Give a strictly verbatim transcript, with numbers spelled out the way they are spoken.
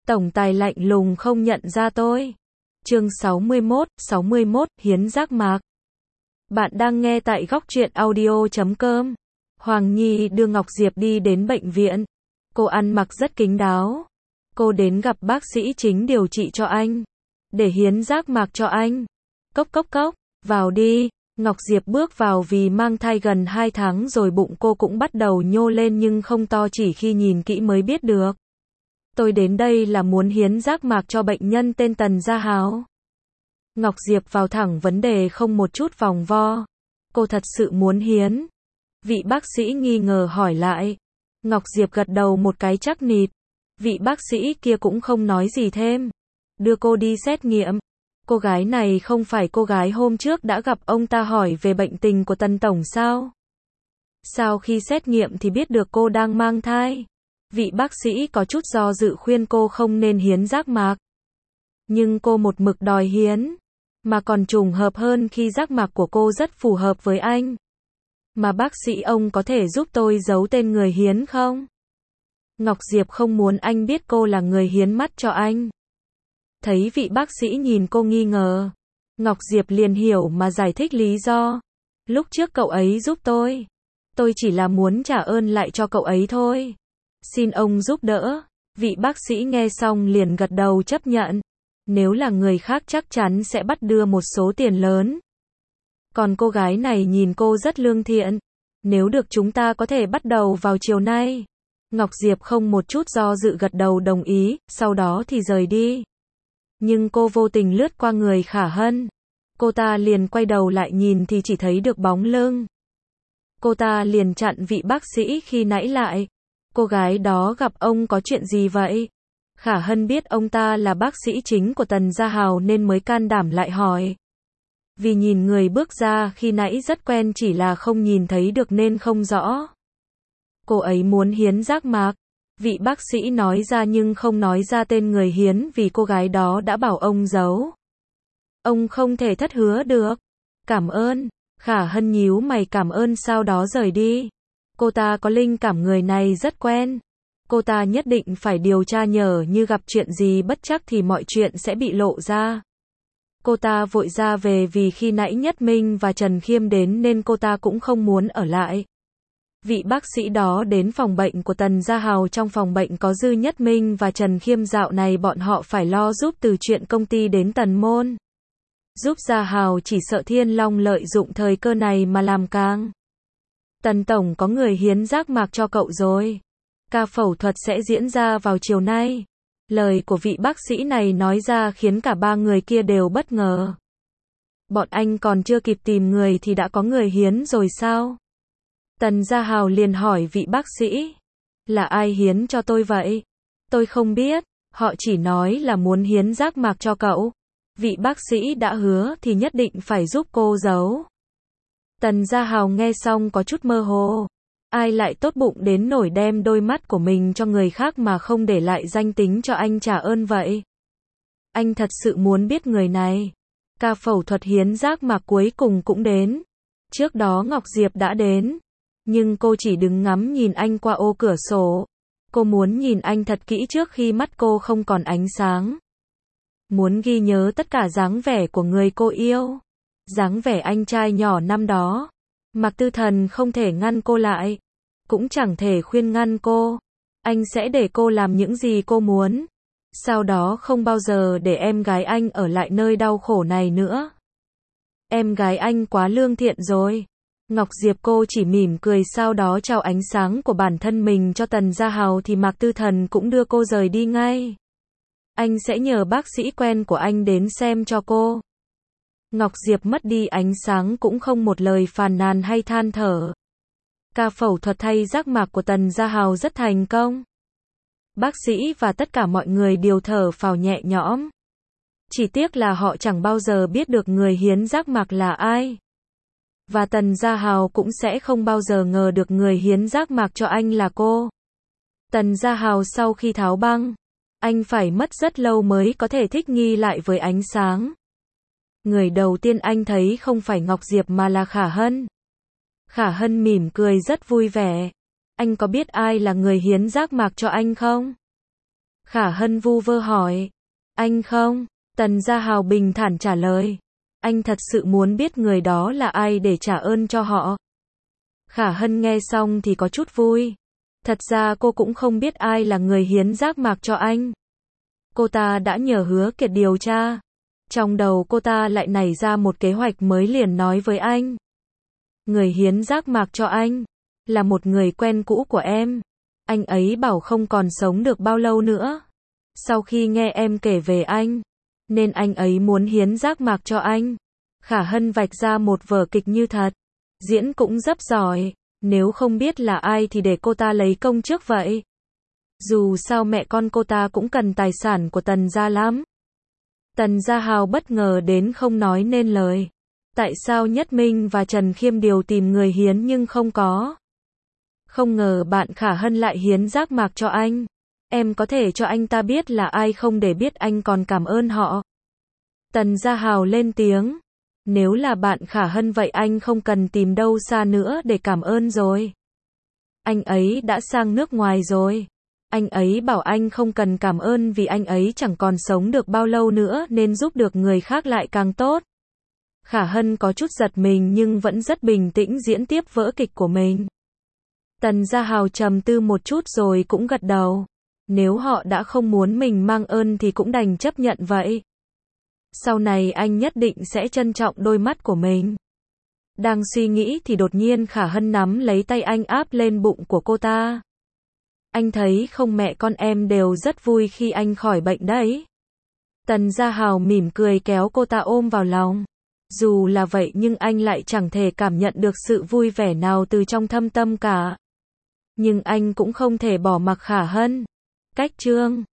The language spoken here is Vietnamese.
Tổng tài lạnh lùng không nhận ra tôi. Chương sáu mươi mốt, sáu mươi mốt, hiến giác mạc. Bạn đang nghe tại góc truyện audio chấm com. Hoàng Nhi đưa Ngọc Diệp đi đến bệnh viện. Cô ăn mặc rất kín đáo. Cô đến gặp bác sĩ chính điều trị cho anh. Để hiến giác mạc cho anh. Cốc cốc cốc, vào đi. Ngọc Diệp bước vào vì mang thai gần hai tháng rồi bụng cô cũng bắt đầu nhô lên nhưng không to, chỉ khi nhìn kỹ mới biết được. Tôi đến đây là muốn hiến giác mạc cho bệnh nhân tên Tần Gia Hào. Ngọc Diệp vào thẳng vấn đề không một chút vòng vo. Cô thật sự muốn hiến. Vị bác sĩ nghi ngờ hỏi lại. Ngọc Diệp gật đầu một cái chắc nịt. Vị bác sĩ kia cũng không nói gì thêm. Đưa cô đi xét nghiệm. Cô gái này không phải cô gái hôm trước đã gặp ông ta hỏi về bệnh tình của Tần Tổng sao? Sau khi xét nghiệm thì biết được cô đang mang thai. Vị bác sĩ có chút do dự khuyên cô không nên hiến giác mạc. Nhưng cô một mực đòi hiến. Mà còn trùng hợp hơn khi giác mạc của cô rất phù hợp với anh. Mà bác sĩ, ông có thể giúp tôi giấu tên người hiến không? Ngọc Diệp không muốn anh biết cô là người hiến mắt cho anh. Thấy vị bác sĩ nhìn cô nghi ngờ. Ngọc Diệp liền hiểu mà giải thích lý do. Lúc trước cậu ấy giúp tôi. Tôi chỉ là muốn trả ơn lại cho cậu ấy thôi. Xin ông giúp đỡ. Vị bác sĩ nghe xong liền gật đầu chấp nhận. Nếu là người khác chắc chắn sẽ bắt đưa một số tiền lớn. Còn cô gái này nhìn cô rất lương thiện. Nếu được chúng ta có thể bắt đầu vào chiều nay. Ngọc Diệp không một chút do dự gật đầu đồng ý, sau đó thì rời đi. Nhưng cô vô tình lướt qua người Khả Hân. Cô ta liền quay đầu lại nhìn thì chỉ thấy được bóng lưng. Cô ta liền chặn vị bác sĩ khi nãy lại. Cô gái đó gặp ông có chuyện gì vậy? Khả Hân biết ông ta là bác sĩ chính của Tần Gia Hào nên mới can đảm lại hỏi. Vì nhìn người bước ra khi nãy rất quen, chỉ là không nhìn thấy được nên không rõ. Cô ấy muốn hiến giác mạc. Vị bác sĩ nói ra nhưng không nói ra tên người hiến vì cô gái đó đã bảo ông giấu. Ông không thể thất hứa được. Cảm ơn. Khả Hân nhíu mày cảm ơn sau đó rời đi. Cô ta có linh cảm người này rất quen. Cô ta nhất định phải điều tra, nhờ như gặp chuyện gì bất trắc thì mọi chuyện sẽ bị lộ ra. Cô ta vội ra về vì khi nãy Nhất Minh và Trần Khiêm đến nên cô ta cũng không muốn ở lại. Vị bác sĩ đó đến phòng bệnh của Tần Gia Hào. Trong phòng bệnh có Dư Nhất Minh và Trần Khiêm. Dạo này bọn họ phải lo giúp từ chuyện công ty đến Tần Môn. Giúp Gia Hào, chỉ sợ Thiên Long lợi dụng thời cơ này mà làm càng. Tần Tổng có người hiến giác mạc cho cậu rồi. Ca phẫu thuật sẽ diễn ra vào chiều nay. Lời của vị bác sĩ này nói ra khiến cả ba người kia đều bất ngờ. Bọn anh còn chưa kịp tìm người thì đã có người hiến rồi sao? Tần Gia Hào liền hỏi vị bác sĩ. Là ai hiến cho tôi vậy? Tôi không biết. Họ chỉ nói là muốn hiến giác mạc cho cậu. Vị bác sĩ đã hứa thì nhất định phải giúp cô giấu. Tần Gia Hào nghe xong có chút mơ hồ. Ai lại tốt bụng đến nổi đem đôi mắt của mình cho người khác mà không để lại danh tính cho anh trả ơn vậy? Anh thật sự muốn biết người này. Ca phẫu thuật hiến giác mạc cuối cùng cũng đến. Trước đó Ngọc Diệp đã đến. Nhưng cô chỉ đứng ngắm nhìn anh qua ô cửa sổ. Cô muốn nhìn anh thật kỹ trước khi mắt cô không còn ánh sáng. Muốn ghi nhớ tất cả dáng vẻ của người cô yêu. Dáng vẻ anh trai nhỏ năm đó. Mạc Tư Thần không thể ngăn cô lại. Cũng chẳng thể khuyên ngăn cô. Anh sẽ để cô làm những gì cô muốn. Sau đó không bao giờ để em gái anh ở lại nơi đau khổ này nữa. Em gái anh quá lương thiện rồi. Ngọc Diệp cô chỉ mỉm cười sau đó trao ánh sáng của bản thân mình cho Tần Gia Hào thì Mạc Tư Thần cũng đưa cô rời đi ngay. Anh sẽ nhờ bác sĩ quen của anh đến xem cho cô. Ngọc Diệp mất đi ánh sáng cũng không một lời phàn nàn hay than thở. Ca phẫu thuật thay giác mạc của Tần Gia Hào rất thành công. Bác sĩ và tất cả mọi người đều thở phào nhẹ nhõm. Chỉ tiếc là họ chẳng bao giờ biết được người hiến giác mạc là ai. Và Tần Gia Hào cũng sẽ không bao giờ ngờ được người hiến giác mạc cho anh là cô. Tần Gia Hào sau khi tháo băng, anh phải mất rất lâu mới có thể thích nghi lại với ánh sáng. Người đầu tiên anh thấy không phải Ngọc Diệp mà là Khả Hân. Khả Hân mỉm cười rất vui vẻ. Anh có biết ai là người hiến giác mạc cho anh không? Khả Hân vu vơ hỏi. Anh không? Tần Gia Hào bình thản trả lời. Anh thật sự muốn biết người đó là ai để trả ơn cho họ. Khả Hân nghe xong thì có chút vui. Thật ra cô cũng không biết ai là người hiến giác mạc cho anh. Cô ta đã nhờ Hứa Kiệt điều tra. Trong đầu cô ta lại nảy ra một kế hoạch mới liền nói với anh. Người hiến giác mạc cho anh là một người quen cũ của em. Anh ấy bảo không còn sống được bao lâu nữa. Sau khi nghe em kể về anh, nên anh ấy muốn hiến giác mạc cho anh. Khả Hân vạch ra một vở kịch như thật. Diễn cũng rất giỏi. Nếu không biết là ai thì để cô ta lấy công trước vậy. Dù sao mẹ con cô ta cũng cần tài sản của Tần gia lắm. Tần Gia Hào bất ngờ đến không nói nên lời. Tại sao Nhất Minh và Trần Khiêm đều tìm người hiến nhưng không có? Không ngờ bạn Khả Hân lại hiến giác mạc cho anh. Em có thể cho anh ta biết là ai không để biết anh còn cảm ơn họ. Tần Gia Hào lên tiếng. Nếu là bạn Khả Hân vậy anh không cần tìm đâu xa nữa để cảm ơn rồi. Anh ấy đã sang nước ngoài rồi. Anh ấy bảo anh không cần cảm ơn vì anh ấy chẳng còn sống được bao lâu nữa nên giúp được người khác lại càng tốt. Khả Hân có chút giật mình nhưng vẫn rất bình tĩnh diễn tiếp vở kịch của mình. Tần Gia Hào trầm tư một chút rồi cũng gật đầu. Nếu họ đã không muốn mình mang ơn thì cũng đành chấp nhận vậy. Sau này anh nhất định sẽ trân trọng đôi mắt của mình. Đang suy nghĩ thì đột nhiên Khả Hân nắm lấy tay anh áp lên bụng của cô ta. Anh thấy không mẹ con em đều rất vui khi anh khỏi bệnh đấy. Tần Gia Hào mỉm cười kéo cô ta ôm vào lòng. Dù là vậy nhưng anh lại chẳng thể cảm nhận được sự vui vẻ nào từ trong thâm tâm cả. Nhưng anh cũng không thể bỏ mặc Khả Hân. Cách chương